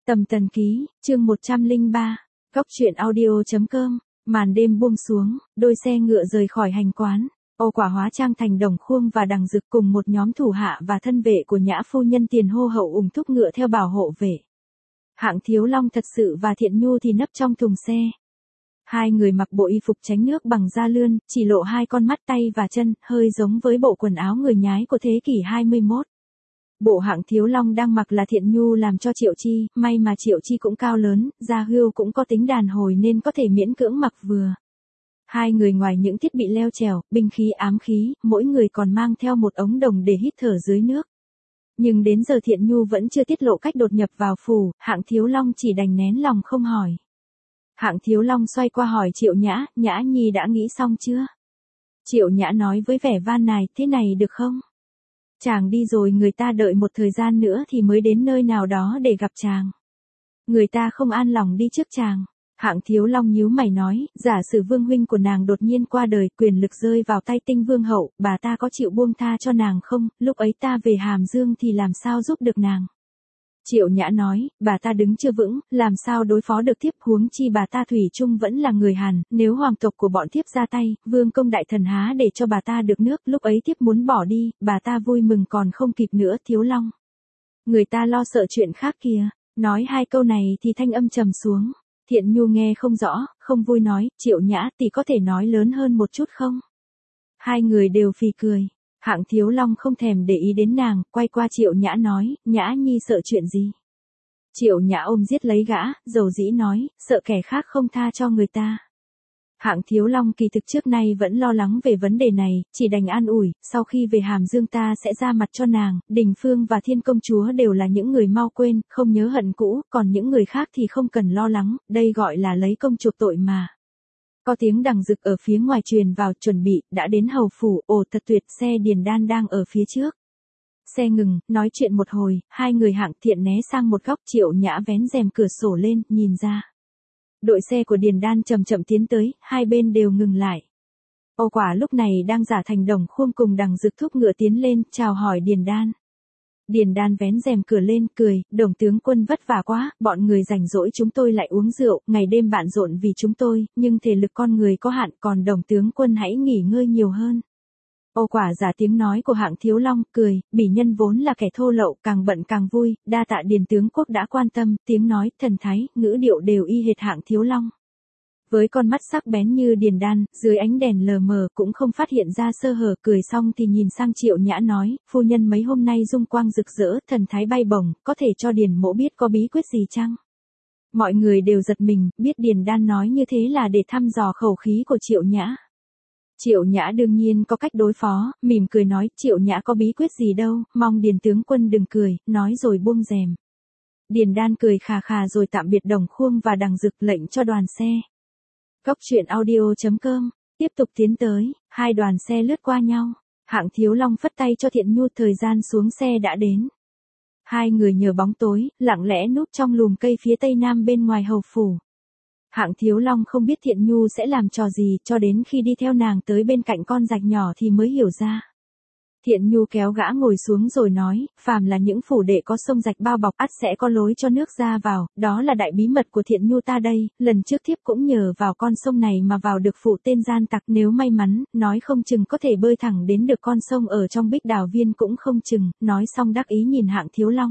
Tầm Tần Ký, chương 103, Góc truyện audio.com, màn đêm buông xuống, đôi xe ngựa rời khỏi hành quán, Âu Quả hóa trang thành Đồng Khuông và Đằng Dực cùng một nhóm thủ hạ và thân vệ của Nhã phu nhân tiền hô hậu ủng thúc ngựa theo bảo hộ vệ. Hạng Thiếu Long Thật Sự và Thiện Nhu thì nấp trong thùng xe. Hai người mặc bộ y phục tránh nước bằng da lươn, chỉ lộ hai con mắt tay và chân, hơi giống với bộ quần áo người nhái của thế kỷ 21. Bộ Hạng Thiếu Long đang mặc là Thiện Nhu làm cho Triệu Chi, may mà Triệu Chi cũng cao lớn, da hươu cũng có tính đàn hồi nên có thể miễn cưỡng mặc vừa. Hai người ngoài những thiết bị leo trèo, binh khí ám khí, mỗi người còn mang theo một ống đồng để hít thở dưới nước. Nhưng đến giờ Thiện Nhu vẫn chưa tiết lộ cách đột nhập vào phủ, Hạng Thiếu Long chỉ đành nén lòng không hỏi. Hạng Thiếu Long xoay qua hỏi Triệu Nhã, Nhã Nhi đã nghĩ xong chưa? Triệu Nhã nói với vẻ van nài, thế này được không? Chàng đi rồi người ta đợi một thời gian nữa thì mới đến nơi nào đó để gặp chàng. Người ta không an lòng đi trước chàng. Hạng Thiếu Long nhíu mày nói, giả sử vương huynh của nàng đột nhiên qua đời, quyền lực rơi vào tay Tinh Vương hậu, bà ta có chịu buông tha cho nàng không, lúc ấy ta về Hàm Dương thì làm sao giúp được nàng? Triệu Nhã nói, bà ta đứng chưa vững, làm sao đối phó được thiếp, huống chi bà ta thủy chung vẫn là người Hàn, nếu hoàng tộc của bọn thiếp ra tay, vương công đại thần há để cho bà ta được nước, lúc ấy thiếp muốn bỏ đi, bà ta vui mừng còn không kịp nữa. Thiếu Long, người ta lo sợ chuyện khác kìa. Nói hai câu này thì thanh âm trầm xuống. Thiện Nhu nghe không rõ, không vui nói, Triệu Nhã tỷ có thể nói lớn hơn một chút không? Hai người đều phì cười. Hạng Thiếu Long không thèm để ý đến nàng, quay qua Triệu Nhã nói, Nhã Nhi sợ chuyện gì? Triệu Nhã ôm giết lấy gã, dầu dĩ nói, sợ kẻ khác không tha cho người ta. Hạng Thiếu Long kỳ thực trước nay vẫn lo lắng về vấn đề này, chỉ đành an ủi, sau khi về Hàm Dương ta sẽ ra mặt cho nàng, Đình Phương và Thiên Công Chúa đều là những người mau quên, không nhớ hận cũ, còn những người khác thì không cần lo lắng, đây gọi là lấy công chuộc tội mà. Có tiếng Đằng Dực ở phía ngoài truyền vào, chuẩn bị, đã đến hầu phủ, ồ thật tuyệt, xe Điền Đan đang ở phía trước. Xe ngừng, nói chuyện một hồi, hai người Hạng Thiện né sang một góc, Triệu Nhã vén rèm cửa sổ lên, nhìn ra. Đội xe của Điền Đan chậm chậm tiến tới, hai bên đều ngừng lại. Âu Quả lúc này đang giả thành Đồng Khuông cùng Đằng Dực thúc ngựa tiến lên, chào hỏi Điền Đan. Điền Đan vén rèm cửa lên, cười, Đồng tướng quân vất vả quá, bọn người rảnh rỗi chúng tôi lại uống rượu, ngày đêm bận rộn vì chúng tôi, nhưng thể lực con người có hạn, còn Đồng tướng quân hãy nghỉ ngơi nhiều hơn. Âu Quả giả tiếng nói của Hạng Thiếu Long, cười, bỉ nhân vốn là kẻ thô lậu, càng bận càng vui, đa tạ Điền tướng quốc đã quan tâm, tiếng nói, thần thái, ngữ điệu đều y hệt Hạng Thiếu Long. Với con mắt sắc bén như Điền Đan, dưới ánh đèn lờ mờ cũng không phát hiện ra sơ hở, cười xong thì nhìn sang Triệu Nhã nói, phu nhân mấy hôm nay dung quang rực rỡ, thần thái bay bổng, có thể cho Điền mỗ biết có bí quyết gì chăng? Mọi người đều giật mình, biết Điền Đan nói như thế là để thăm dò khẩu khí của Triệu Nhã. Triệu Nhã đương nhiên có cách đối phó, mỉm cười nói, Triệu Nhã có bí quyết gì đâu, mong Điền tướng quân đừng cười, nói rồi buông rèm. Điền Đan cười khà khà rồi tạm biệt Đồng Khuông và Đằng Dực, lệnh cho đoàn xe. Góc truyện audio.com, tiếp tục tiến tới, hai đoàn xe lướt qua nhau, Hạng Thiếu Long phất tay cho Thiện Nhu, thời gian xuống xe đã đến. Hai người nhờ bóng tối, lặng lẽ núp trong lùm cây phía tây nam bên ngoài hầu phủ. Hạng Thiếu Long không biết Thiện Nhu sẽ làm trò gì, cho đến khi đi theo nàng tới bên cạnh con rạch nhỏ thì mới hiểu ra. Thiện Nhu kéo gã ngồi xuống rồi nói, phàm là những phủ đệ có sông rạch bao bọc ắt sẽ có lối cho nước ra vào, đó là đại bí mật của Thiện Nhu ta đây, lần trước thiếp cũng nhờ vào con sông này mà vào được phủ tên gian tặc, nếu may mắn, nói không chừng có thể bơi thẳng đến được con sông ở trong Bích Đào Viên cũng không chừng, nói xong đắc ý nhìn Hạng Thiếu Long.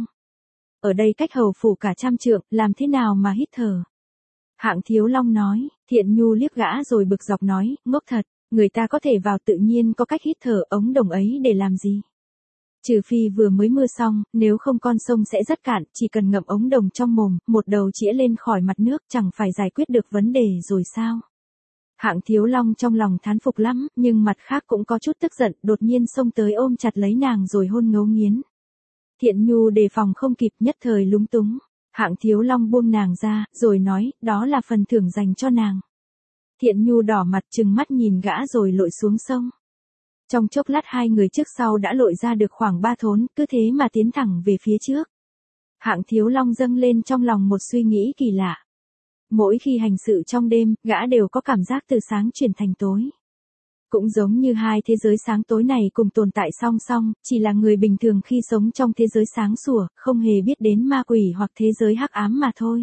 Ở đây cách hầu phủ cả 100 trượng, làm thế nào mà hít thở? Hạng Thiếu Long nói, Thiện Nhu liếc gã rồi bực dọc nói, ngốc thật, người ta có thể vào tự nhiên có cách hít thở, ống đồng ấy để làm gì? Trừ phi vừa mới mưa xong, nếu không con sông sẽ rất cạn, chỉ cần ngậm ống đồng trong mồm, một đầu chĩa lên khỏi mặt nước, chẳng phải giải quyết được vấn đề rồi sao? Hạng Thiếu Long trong lòng thán phục lắm, nhưng mặt khác cũng có chút tức giận, đột nhiên xông tới ôm chặt lấy nàng rồi hôn ngấu nghiến. Thiện Nhu đề phòng không kịp, nhất thời lúng túng. Hạng Thiếu Long buông nàng ra, rồi nói, đó là phần thưởng dành cho nàng. Thiện Nhu đỏ mặt trừng mắt nhìn gã rồi lội xuống sông. Trong chốc lát hai người trước sau đã lội ra được khoảng 3 thốn, cứ thế mà tiến thẳng về phía trước. Hạng Thiếu Long dâng lên trong lòng một suy nghĩ kỳ lạ. Mỗi khi hành sự trong đêm, gã đều có cảm giác từ sáng chuyển thành tối. Cũng giống như hai thế giới sáng tối này cùng tồn tại song song, chỉ là người bình thường khi sống trong thế giới sáng sủa, không hề biết đến ma quỷ hoặc thế giới hắc ám mà thôi.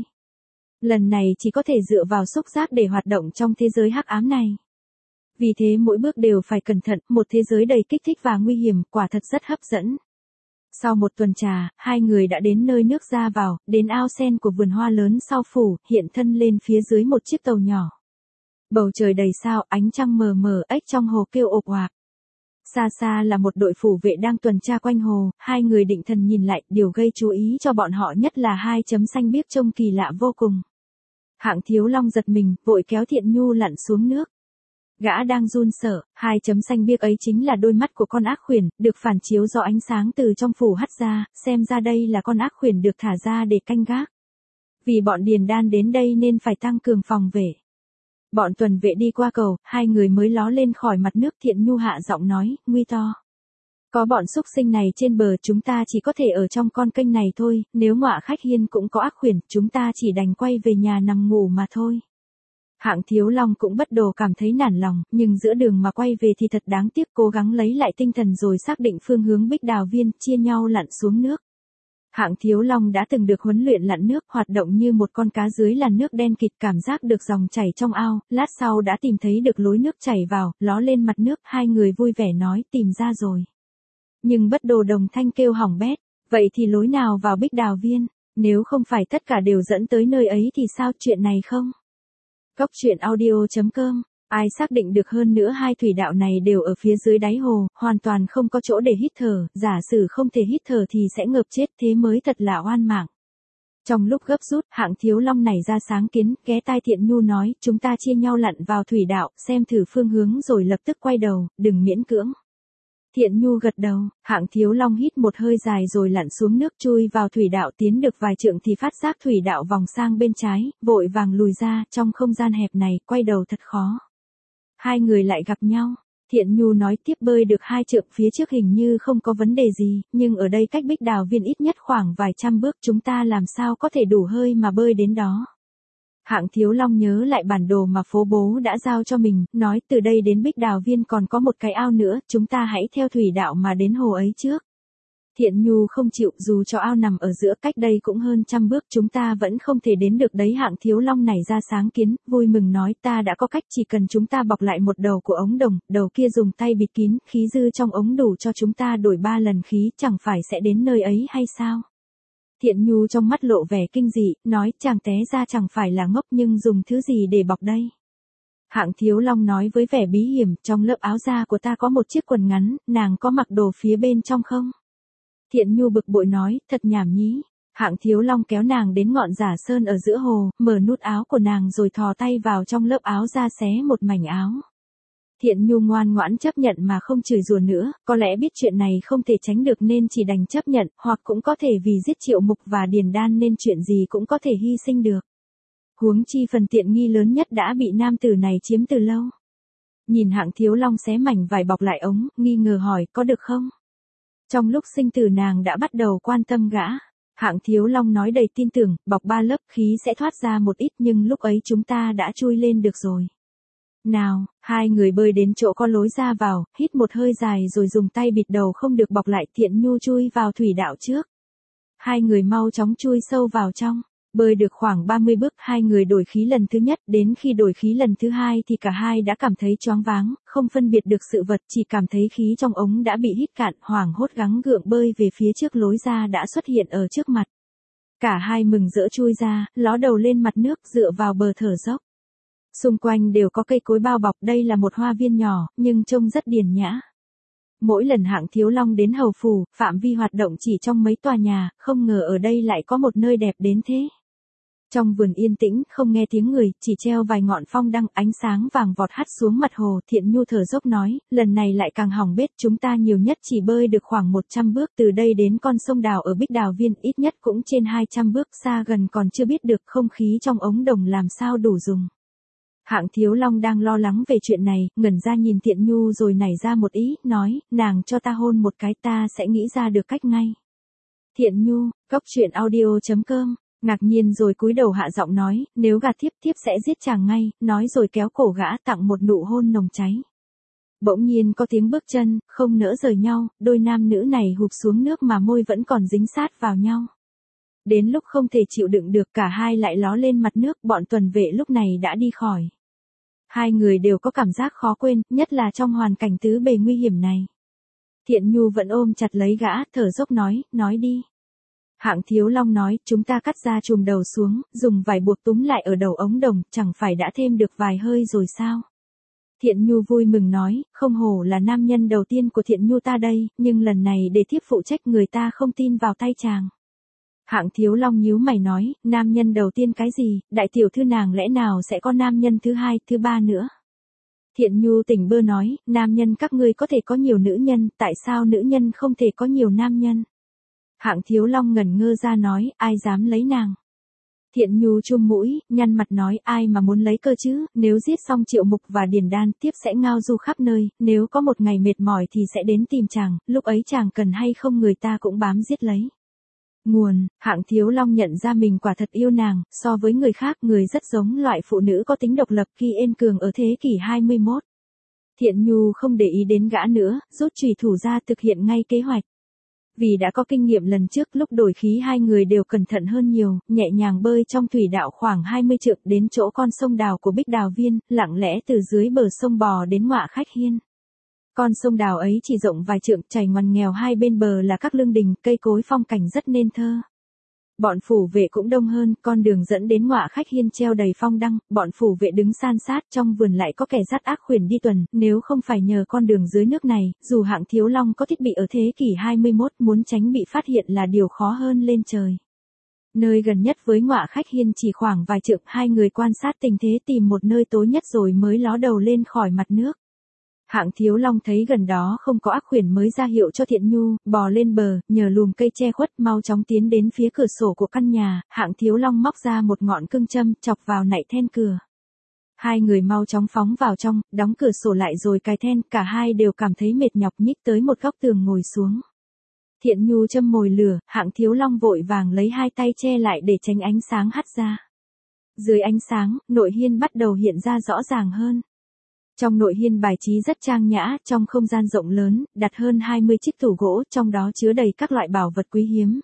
Lần này chỉ có thể dựa vào xúc giác để hoạt động trong thế giới hắc ám này. Vì thế mỗi bước đều phải cẩn thận, một thế giới đầy kích thích và nguy hiểm, quả thật rất hấp dẫn. Sau một tuần trà, hai người đã đến nơi nước ra vào, đến ao sen của vườn hoa lớn sau phủ, hiện thân lên phía dưới một chiếc tàu nhỏ. Bầu trời đầy sao, ánh trăng mờ mờ, ếch trong hồ kêu ộp oạp. Xa xa là một đội phủ vệ đang tuần tra quanh hồ, hai người định thần nhìn lại, điều gây chú ý cho bọn họ nhất là hai chấm xanh biếc trông kỳ lạ vô cùng. Hạng Thiếu Long giật mình, vội kéo Thiện Nhu lặn xuống nước. Gã đang run sợ, hai chấm xanh biếc ấy chính là đôi mắt của con ác khuyển, được phản chiếu do ánh sáng từ trong phủ hắt ra, xem ra đây là con ác khuyển được thả ra để canh gác. Vì bọn Điền Đan đến đây nên phải tăng cường phòng vệ. Bọn tuần vệ đi qua cầu, hai người mới ló lên khỏi mặt nước. Thiện Nhu hạ giọng nói, nguy to. Có bọn xúc sinh này trên bờ, chúng ta chỉ có thể ở trong con kênh này thôi, nếu Ngọa Khách Hiên cũng có ác khuyển, chúng ta chỉ đành quay về nhà nằm ngủ mà thôi. Hạng Thiếu Long cũng bất đồ cảm thấy nản lòng, nhưng giữa đường mà quay về thì thật đáng tiếc, cố gắng lấy lại tinh thần rồi xác định phương hướng Bích Đào Viên, chia nhau lặn xuống nước. Hạng Thiếu Long đã từng được huấn luyện lặn nước, hoạt động như một con cá dưới làn nước đen kịt, cảm giác được dòng chảy trong ao, lát sau đã tìm thấy được lối nước chảy vào, ló lên mặt nước, hai người vui vẻ nói tìm ra rồi. Nhưng bất đồ đồng thanh kêu hỏng bét, vậy thì lối nào vào Bích Đào Viên, nếu không phải tất cả đều dẫn tới nơi ấy thì sao, chuyện này không? Cốc truyện audio.com, ai xác định được hơn nữa hai thủy đạo này đều ở phía dưới đáy hồ, hoàn toàn không có chỗ để hít thở, giả sử không thể hít thở thì sẽ ngợp chết, thế mới thật là oan mạng. Trong lúc gấp rút, Hạng Thiếu Long nảy ra sáng kiến, ghé tai Thiện Nhu nói, chúng ta chia nhau lặn vào thủy đạo, xem thử phương hướng rồi lập tức quay đầu, đừng miễn cưỡng. Thiện Nhu gật đầu, Hạng Thiếu Long hít một hơi dài rồi lặn xuống nước, chui vào thủy đạo, tiến được vài trượng thì phát giác thủy đạo vòng sang bên trái, vội vàng lùi ra, trong không gian hẹp này, quay đầu thật khó. Hai người lại gặp nhau, Thiện Nhu nói tiếp, bơi được hai trượng phía trước hình như không có vấn đề gì, nhưng ở đây cách Bích Đào Viên ít nhất khoảng vài trăm bước, chúng ta làm sao có thể đủ hơi mà bơi đến đó. Hạng Thiếu Long nhớ lại bản đồ mà phố bố đã giao cho mình, nói từ đây đến Bích Đào Viên còn có một cái ao nữa, chúng ta hãy theo thủy đạo mà đến hồ ấy trước. Thiện Nhu không chịu, dù cho ao nằm ở giữa, cách đây cũng hơn trăm bước, chúng ta vẫn không thể đến được đấy. Hạng Thiếu Long nảy ra sáng kiến, vui mừng nói, ta đã có cách, chỉ cần chúng ta bọc lại một đầu của ống đồng, đầu kia dùng tay bịt kín, khí dư trong ống đủ cho chúng ta đổi 3 lần khí, chẳng phải sẽ đến nơi ấy hay sao? Thiện Nhu trong mắt lộ vẻ kinh dị, nói, chàng té ra chẳng phải là ngốc, nhưng dùng thứ gì để bọc đây? Hạng Thiếu Long nói với vẻ bí hiểm, trong lớp áo da của ta có một chiếc quần ngắn, nàng có mặc đồ phía bên trong không? Thiện Nhu bực bội nói, thật nhảm nhí. Hạng Thiếu Long kéo nàng đến ngọn giả sơn ở giữa hồ, mở nút áo của nàng rồi thò tay vào trong lớp áo da xé một mảnh áo. Thiện Nhu ngoan ngoãn chấp nhận mà không chửi rủa nữa, có lẽ biết chuyện này không thể tránh được nên chỉ đành chấp nhận, hoặc cũng có thể vì giết Triệu Mục và Điền Đan nên chuyện gì cũng có thể hy sinh được. Huống chi phần tiện nghi lớn nhất đã bị nam tử này chiếm từ lâu. Nhìn Hạng Thiếu Long xé mảnh vải bọc lại ống, nghi ngờ hỏi, có được không? Trong lúc sinh tử nàng đã bắt đầu quan tâm gã. Hạng Thiếu Long nói đầy tin tưởng, bọc 3 lớp khí sẽ thoát ra một ít, nhưng lúc ấy chúng ta đã chui lên được rồi. Nào, hai người bơi đến chỗ có lối ra vào, hít một hơi dài rồi dùng tay bịt đầu không được bọc lại. Thiện Nhu chui vào thủy đạo trước. Hai người mau chóng chui sâu vào trong. Bơi được khoảng 30 bước, hai người đổi khí lần thứ nhất, đến khi đổi khí lần thứ hai thì cả hai đã cảm thấy choáng váng, không phân biệt được sự vật, chỉ cảm thấy khí trong ống đã bị hít cạn, hoảng hốt gắng gượng bơi về phía trước, lối ra đã xuất hiện ở trước mặt. Cả hai mừng rỡ chui ra, ló đầu lên mặt nước, dựa vào bờ thở dốc. Xung quanh đều có cây cối bao bọc, đây là một hoa viên nhỏ, nhưng trông rất điển nhã. Mỗi lần Hạng Thiếu Long đến hầu phủ, phạm vi hoạt động chỉ trong mấy tòa nhà, không ngờ ở đây lại có một nơi đẹp đến thế. Trong vườn yên tĩnh, không nghe tiếng người, chỉ treo vài ngọn phong đăng, ánh sáng vàng vọt hắt xuống mặt hồ. Thiện Nhu thở dốc nói, lần này lại càng hỏng bét, chúng ta nhiều nhất chỉ bơi được khoảng 100 bước, từ đây đến con sông Đào ở Bích Đào Viên, ít nhất cũng trên 200 bước, xa gần còn chưa biết được, không khí trong ống đồng làm sao đủ dùng. Hạng Thiếu Long đang lo lắng về chuyện này, ngẩn ra nhìn Thiện Nhu rồi nảy ra một ý, nói, nàng cho ta hôn một cái, ta sẽ nghĩ ra được cách ngay. Thiện Nhu, cốc truyện audio.com, ngạc nhiên rồi cúi đầu hạ giọng nói, nếu gạt thiếp, thiếp sẽ giết chàng ngay, nói rồi kéo cổ gã, tặng một nụ hôn nồng cháy. Bỗng nhiên có tiếng bước chân, không nỡ rời nhau, đôi nam nữ này hụp xuống nước mà môi vẫn còn dính sát vào nhau. Đến lúc không thể chịu đựng được cả hai lại ló lên mặt nước, bọn tuần vệ lúc này đã đi khỏi. Hai người đều có cảm giác khó quên, nhất là trong hoàn cảnh tứ bề nguy hiểm này. Thiện Nhu vẫn ôm chặt lấy gã, thở dốc nói đi. Hạng Thiếu Long nói, chúng ta cắt ra chùm đầu xuống, dùng vải buộc túm lại ở đầu ống đồng, chẳng phải đã thêm được vài hơi rồi sao? Thiện Nhu vui mừng nói, không hổ là nam nhân đầu tiên của Thiện Nhu ta đây, nhưng lần này để thiếp phụ trách người ta không tin vào tay chàng. Hạng Thiếu Long nhíu mày nói, nam nhân đầu tiên cái gì, đại tiểu thư nàng lẽ nào sẽ có nam nhân thứ hai, thứ ba nữa? Thiện Nhu tỉnh bơ nói, nam nhân các ngươi có thể có nhiều nữ nhân, tại sao nữ nhân không thể có nhiều nam nhân? Hạng Thiếu Long ngẩn ngơ ra nói, ai dám lấy nàng? Thiện Nhu chum mũi, nhăn mặt nói, ai mà muốn lấy cơ chứ, nếu giết xong Triệu Mục và Điền Đan tiếp sẽ ngao du khắp nơi, nếu có một ngày mệt mỏi thì sẽ đến tìm chàng, lúc ấy chàng cần hay không người ta cũng bám giết lấy. Nguồn, Hạng Thiếu Long nhận ra mình quả thật yêu nàng, so với người khác người rất giống loại phụ nữ có tính độc lập khi ên cường ở thế kỷ 21. Thiện Nhu không để ý đến gã nữa, rút chùy thủ ra thực hiện ngay kế hoạch. Vì đã có kinh nghiệm lần trước lúc đổi khí hai người đều cẩn thận hơn nhiều, nhẹ nhàng bơi trong thủy đạo khoảng 20 trượng đến chỗ con sông đào của Bích Đào Viên, lặng lẽ từ dưới bờ sông bò đến Ngọa Khách Hiên. Con sông đào ấy chỉ rộng vài trượng, chảy ngoằn nghèo, hai bên bờ là các lương đình, cây cối phong cảnh rất nên thơ. Bọn phủ vệ cũng đông hơn, con đường dẫn đến Ngọa Khách Hiên treo đầy phong đăng, bọn phủ vệ đứng san sát, trong vườn lại có kẻ dắt ác khuyển đi tuần, nếu không phải nhờ con đường dưới nước này, dù Hạng Thiếu Long có thiết bị ở thế kỷ 21, muốn tránh bị phát hiện là điều khó hơn lên trời. Nơi gần nhất với Ngọa Khách Hiên chỉ khoảng vài trượng, hai người quan sát tình thế tìm một nơi tối nhất rồi mới ló đầu lên khỏi mặt nước. Hạng Thiếu Long thấy gần đó không có ác khuyển mới ra hiệu cho Thiện Nhu, bò lên bờ, nhờ lùm cây che khuất mau chóng tiến đến phía cửa sổ của căn nhà, Hạng Thiếu Long móc ra một ngọn cương châm, chọc vào nạy then cửa. Hai người mau chóng phóng vào trong, đóng cửa sổ lại rồi cài then, cả hai đều cảm thấy mệt nhọc nhích tới một góc tường ngồi xuống. Thiện Nhu châm mồi lửa, Hạng Thiếu Long vội vàng lấy hai tay che lại để tránh ánh sáng hắt ra. Dưới ánh sáng, nội hiên bắt đầu hiện ra rõ ràng hơn. Trong nội hiên bài trí rất trang nhã, trong không gian rộng lớn, đặt hơn 20 chiếc tủ gỗ, trong đó chứa đầy các loại bảo vật quý hiếm.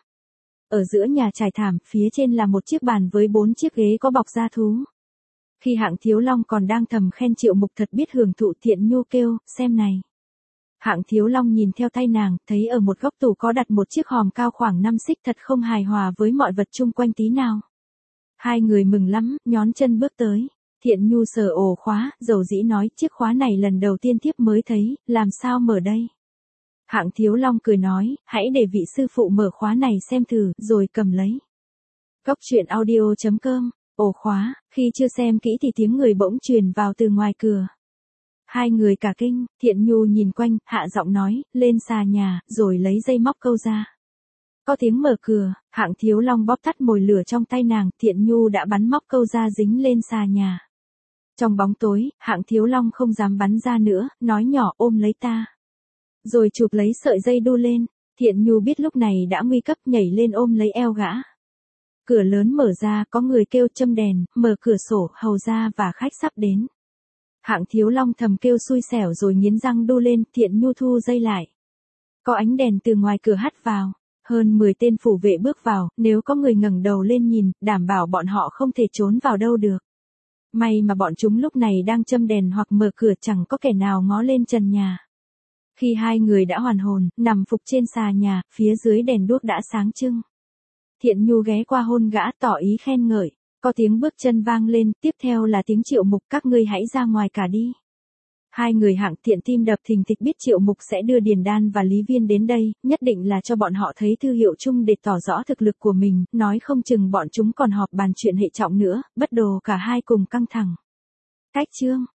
Ở giữa nhà trải thảm, phía trên là một chiếc bàn với 4 chiếc ghế có bọc da thú. Khi Hạng Thiếu Long còn đang thầm khen Triệu Mục thật biết hưởng thụ, Thiện Nhu kêu, xem này. Hạng Thiếu Long nhìn theo tay nàng, thấy ở một góc tủ có đặt một chiếc hòm cao khoảng 5 xích thật không hài hòa với mọi vật chung quanh tí nào. Hai người mừng lắm, nhón chân bước tới. Thiện Nhu sờ ổ khóa, dầu dĩ nói, chiếc khóa này lần đầu tiên thiếp mới thấy, làm sao mở đây? Hạng Thiếu Long cười nói, hãy để vị sư phụ mở khóa này xem thử, rồi cầm lấy. Góc truyện audio.com, ổ khóa, khi chưa xem kỹ thì tiếng người bỗng truyền vào từ ngoài cửa. Hai người cả kinh, Thiện Nhu nhìn quanh, hạ giọng nói, lên xà nhà, rồi lấy dây móc câu ra. Có tiếng mở cửa, Hạng Thiếu Long bóp tắt mồi lửa trong tay nàng, Thiện Nhu đã bắn móc câu ra dính lên xà nhà. Trong bóng tối, Hạng Thiếu Long không dám bắn ra nữa, nói nhỏ ôm lấy ta. Rồi chụp lấy sợi dây đu lên, Thiện Nhu biết lúc này đã nguy cấp nhảy lên ôm lấy eo gã. Cửa lớn mở ra, có người kêu châm đèn, mở cửa sổ, hầu ra và khách sắp đến. Hạng Thiếu Long thầm kêu xui xẻo rồi nghiến răng đu lên, Thiện Nhu thu dây lại. Có ánh đèn từ ngoài cửa hắt vào. Hơn 10 tên phủ vệ bước vào, nếu có người ngẩng đầu lên nhìn, đảm bảo bọn họ không thể trốn vào đâu được. May mà bọn chúng lúc này đang châm đèn hoặc mở cửa, chẳng có kẻ nào ngó lên trần nhà. Khi hai người đã hoàn hồn, nằm phục trên xà nhà, phía dưới đèn đuốc đã sáng trưng. Thiện Nhu ghé qua hôn gã, tỏ ý khen ngợi. Có tiếng bước chân vang lên, tiếp theo là tiếng Triệu Mục, các ngươi hãy ra ngoài cả đi. Hai người Hạng Thiện tim đập thình thịch, biết Triệu Mục sẽ đưa Điền Đan và Lý Viên đến đây, nhất định là cho bọn họ thấy thư hiệu chung để tỏ rõ thực lực của mình, nói không chừng bọn chúng còn họp bàn chuyện hệ trọng nữa, bất đồ cả hai cùng căng thẳng. Cách chương